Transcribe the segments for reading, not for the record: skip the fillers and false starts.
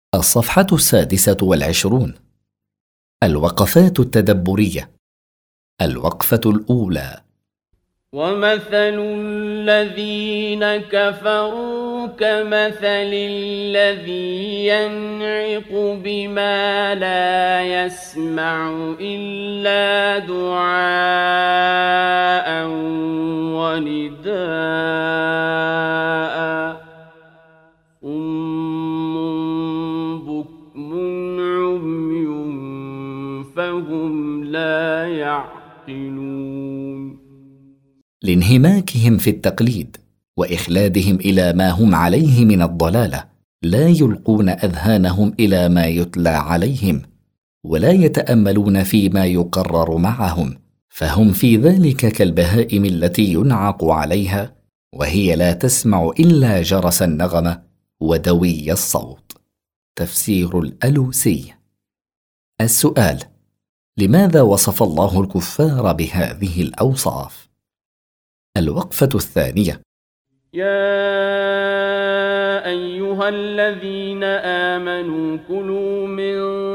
الصفحة 26. الوقفات التدبرية. الوقفة الأولى: ومثل الذين كفروا كمثل الذي ينعق بما لا يسمع إلا دعاء ونداء صم بكم عمي فهم لا يعقلون. لانهماكهم في التقليد وإخلادهم إلى ما هم عليه من الضلالة، لا يلقون أذهانهم إلى ما يتلى عليهم، ولا يتأملون فيما يقرر معهم، فهم في ذلك كالبهائم التي ينعق عليها وهي لا تسمع إلا جرس النغمة ودوي الصوت. تفسير الألوسي. السؤال: لماذا وصف الله الكفار بهذه الأوصاف؟ الوقفة الثانية: يا أيها الذين آمنوا كلوا من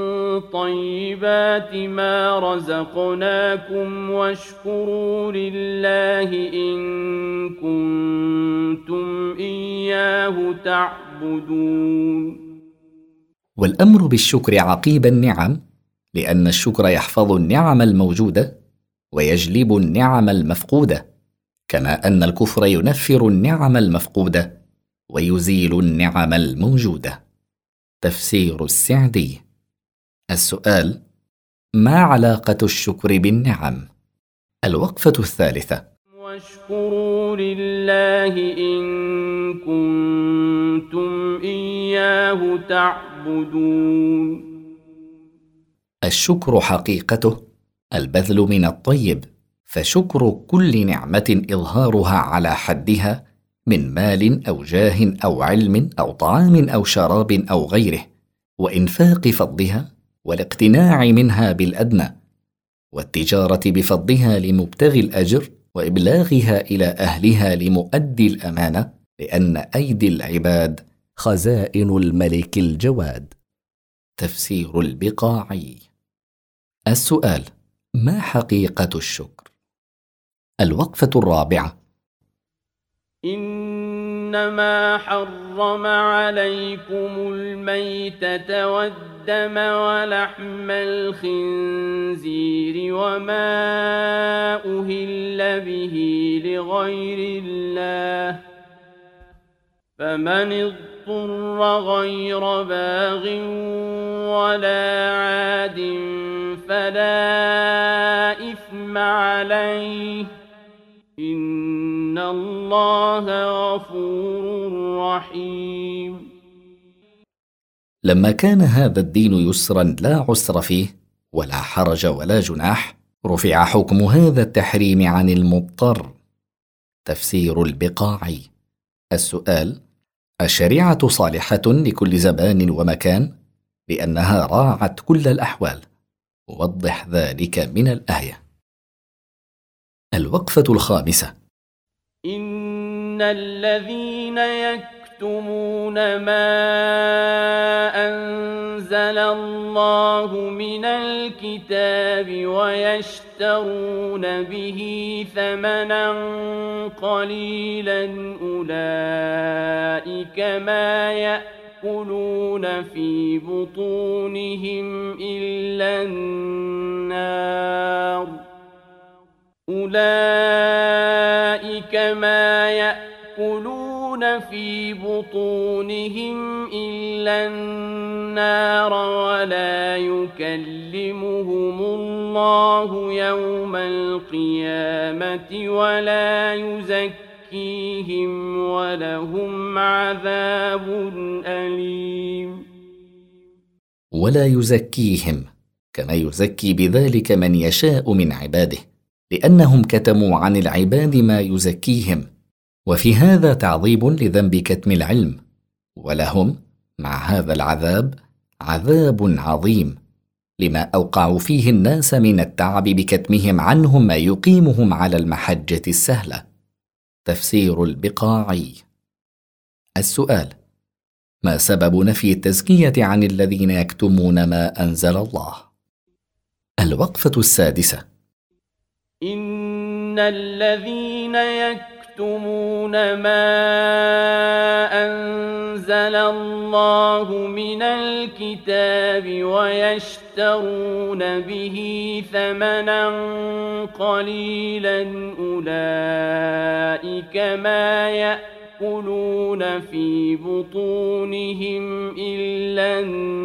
طيبات ما رزقناكم واشكروا لله إن كنتم إياه تعبدون. والأمر بالشكر عقيب النعم، لأن الشكر يحفظ النعم الموجودة ويجلب النعم المفقودة، كما أن الكفر ينفر النعم المفقودة ويزيل النعم الموجودة. تفسير السعدي. السؤال: ما علاقة الشكر بالنعم؟ الوقفة الثالثة: واشكروا لله إن كنتم إياه تعبدون. الشكر حقيقته البذل من الطيب، فشكر كل نعمة إظهارها على حدها من مال أو جاه أو علم أو طعام أو شراب أو غيره، وإنفاق فضلها والاقتناع منها بالأدنى، والتجارة بفضلها لمبتغي الأجر وإبلاغها إلى أهلها لمؤدي الأمانة، لأن أيدي العباد خزائن الملك الجواد. تفسير البقاعي. السؤال: ما حقيقة الشكر؟ الوقفة الرابعة: إنما حرم عليكم الميتة والدم ولحم الخنزير وما أهل به لغير الله، فمن اضطر غير باغ ولا عاد فلا إثم عليه، إن الله غفور رحيم. لما كان هذا الدين يسرا لا عسر فيه ولا حرج ولا جناح، رفع حكم هذا التحريم عن المضطر. تفسير البقاعي. السؤال: الشريعة صالحة لكل زمان ومكان لأنها راعت كل الأحوال، وضح ذلك من الآية. الوقفة الخامسة: إن الذين يكتمون ما أنزل الله من الكتاب ويشترون به ثمنا قليلا أولئك ما يأكلون في بطونهم إلا النار. أولئك ما يأكلون في بطونهم إلا النار ولا يكلمهم الله يوم القيامة ولا يزكيهم ولهم عذاب أليم. ولا يزكيهم كما يزكي بذلك من يشاء من عباده، لأنهم كتموا عن العباد ما يزكيهم، وفي هذا تعظيم لذنب كتم العلم، ولهم مع هذا العذاب عذاب عظيم لما أوقعوا فيه الناس من التعب بكتمهم عنهم ما يقيمهم على المحجة السهلة. تفسير البقاعي. السؤال: ما سبب نفي التزكية عن الذين يكتمون ما أنزل الله؟ الوقفة السادسة: إن الذين يكتمون ما أنزل الله من الكتاب ويشترون به ثمنا قليلا أولئك ما يأكلون في بطونهم إلا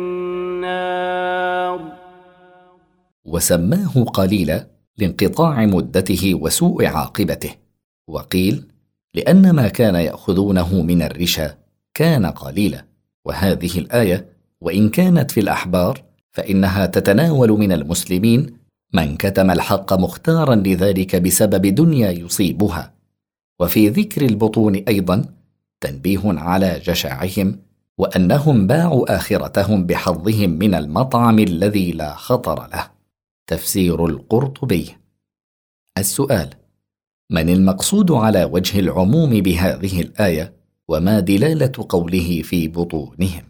النار. وسماه قليلا لانقطاع مدته وسوء عاقبته، وقيل لأن ما كان يأخذونه من الرشا كان قليلا. وهذه الآية وإن كانت في الأحبار فإنها تتناول من المسلمين من كتم الحق مختارا لذلك بسبب دنيا يصيبها. وفي ذكر البطون أيضا تنبيه على جشعهم وأنهم باعوا آخرتهم بحظهم من المطعم الذي لا خطر له. تفسير القرطبي. السؤال: من المقصود على وجه العموم بهذه الآية، وما دلالة قوله في بطونهم؟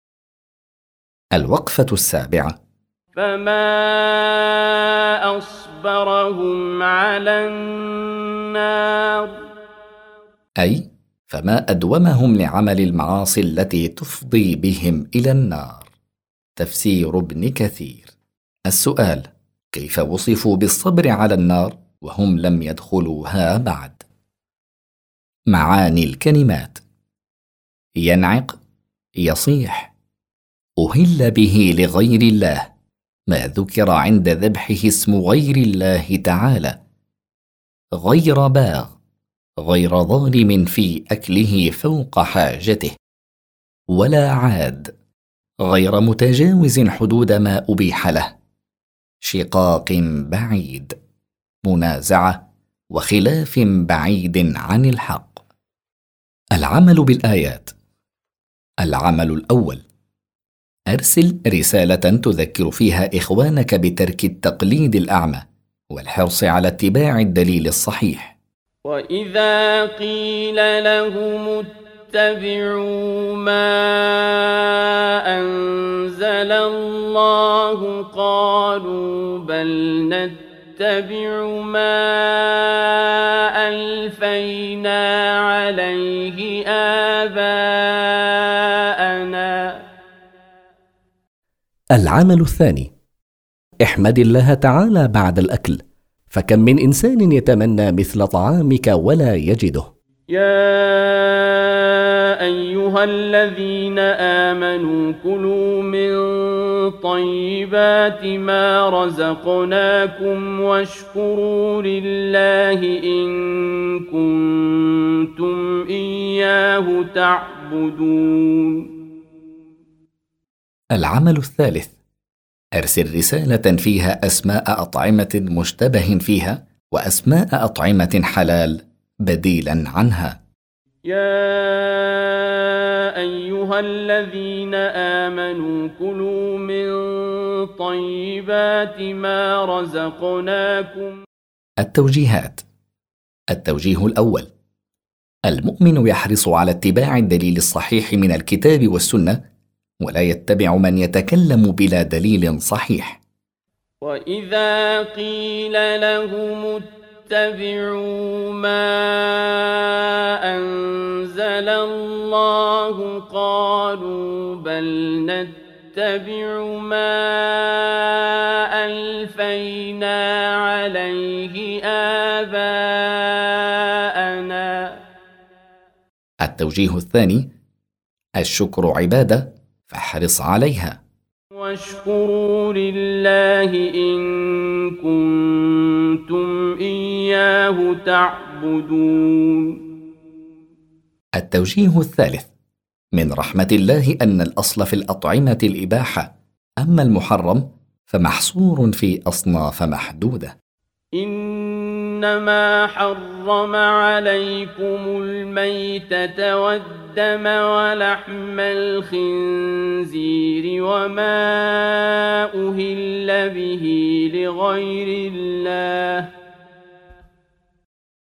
الوقفة السابعة: فما أصبرهم على النار، أي فما أدومهم لعمل المعاصي التي تفضي بهم إلى النار. تفسير ابن كثير. السؤال: كيف وصفوا بالصبر على النار وهم لم يدخلوها بعد؟ معاني الكلمات: ينعق، يصيح، أهل به لغير الله، ما ذكر عند ذبحه اسم غير الله تعالى، غير باغ، غير ظالم في أكله فوق حاجته، ولا عاد، غير متجاوز حدود ما أبيح له، شقاق بعيد، منازعة وخلاف بعيد عن الحق. العمل بالآيات. العمل الأول: أرسل رسالة تذكر فيها إخوانك بترك التقليد الأعمى والحرص على اتباع الدليل الصحيح. وإذا قيل لهم اتبعوا ما أنزل الله قالوا بل نتبع ما ألفينا عليه آباءنا. العمل الثاني: احمد الله تعالى بعد الأكل، فكم من إنسان يتمنى مثل طعامك ولا يجده. يا أيها الذين آمنوا كلوا من طيبات ما رزقناكم واشكروا لله إن كنتم إياه تعبدون. العمل الثالث: أرسل رسالة فيها أسماء أطعمة مشتبه فيها وأسماء أطعمة حلال بديلا عنها. يا أيها الذين آمنوا كلوا من طيبات ما رزقناكم. التوجيهات. التوجيه الأول: المؤمن يحرص على اتباع الدليل الصحيح من الكتاب والسنة، ولا يتبع من يتكلم بلا دليل صحيح. وإذا قيل لهم اتبعوا ما أنزل الله قالوا بل نتبع ما ألفينا عليه آباءنا. التوجيه الثاني: الشكر عبادة فاحرص عليها. واشكروا لله إن كنتم إياه تعبدون. التوجيه الثالث: من رحمة الله أن الأصل في الأطعمة الإباحة، أما المحرم فمحصور في أصناف محدودة. إنما حرم عليكم الميتة والدم ولحم الخنزير وما أهل به لغير الله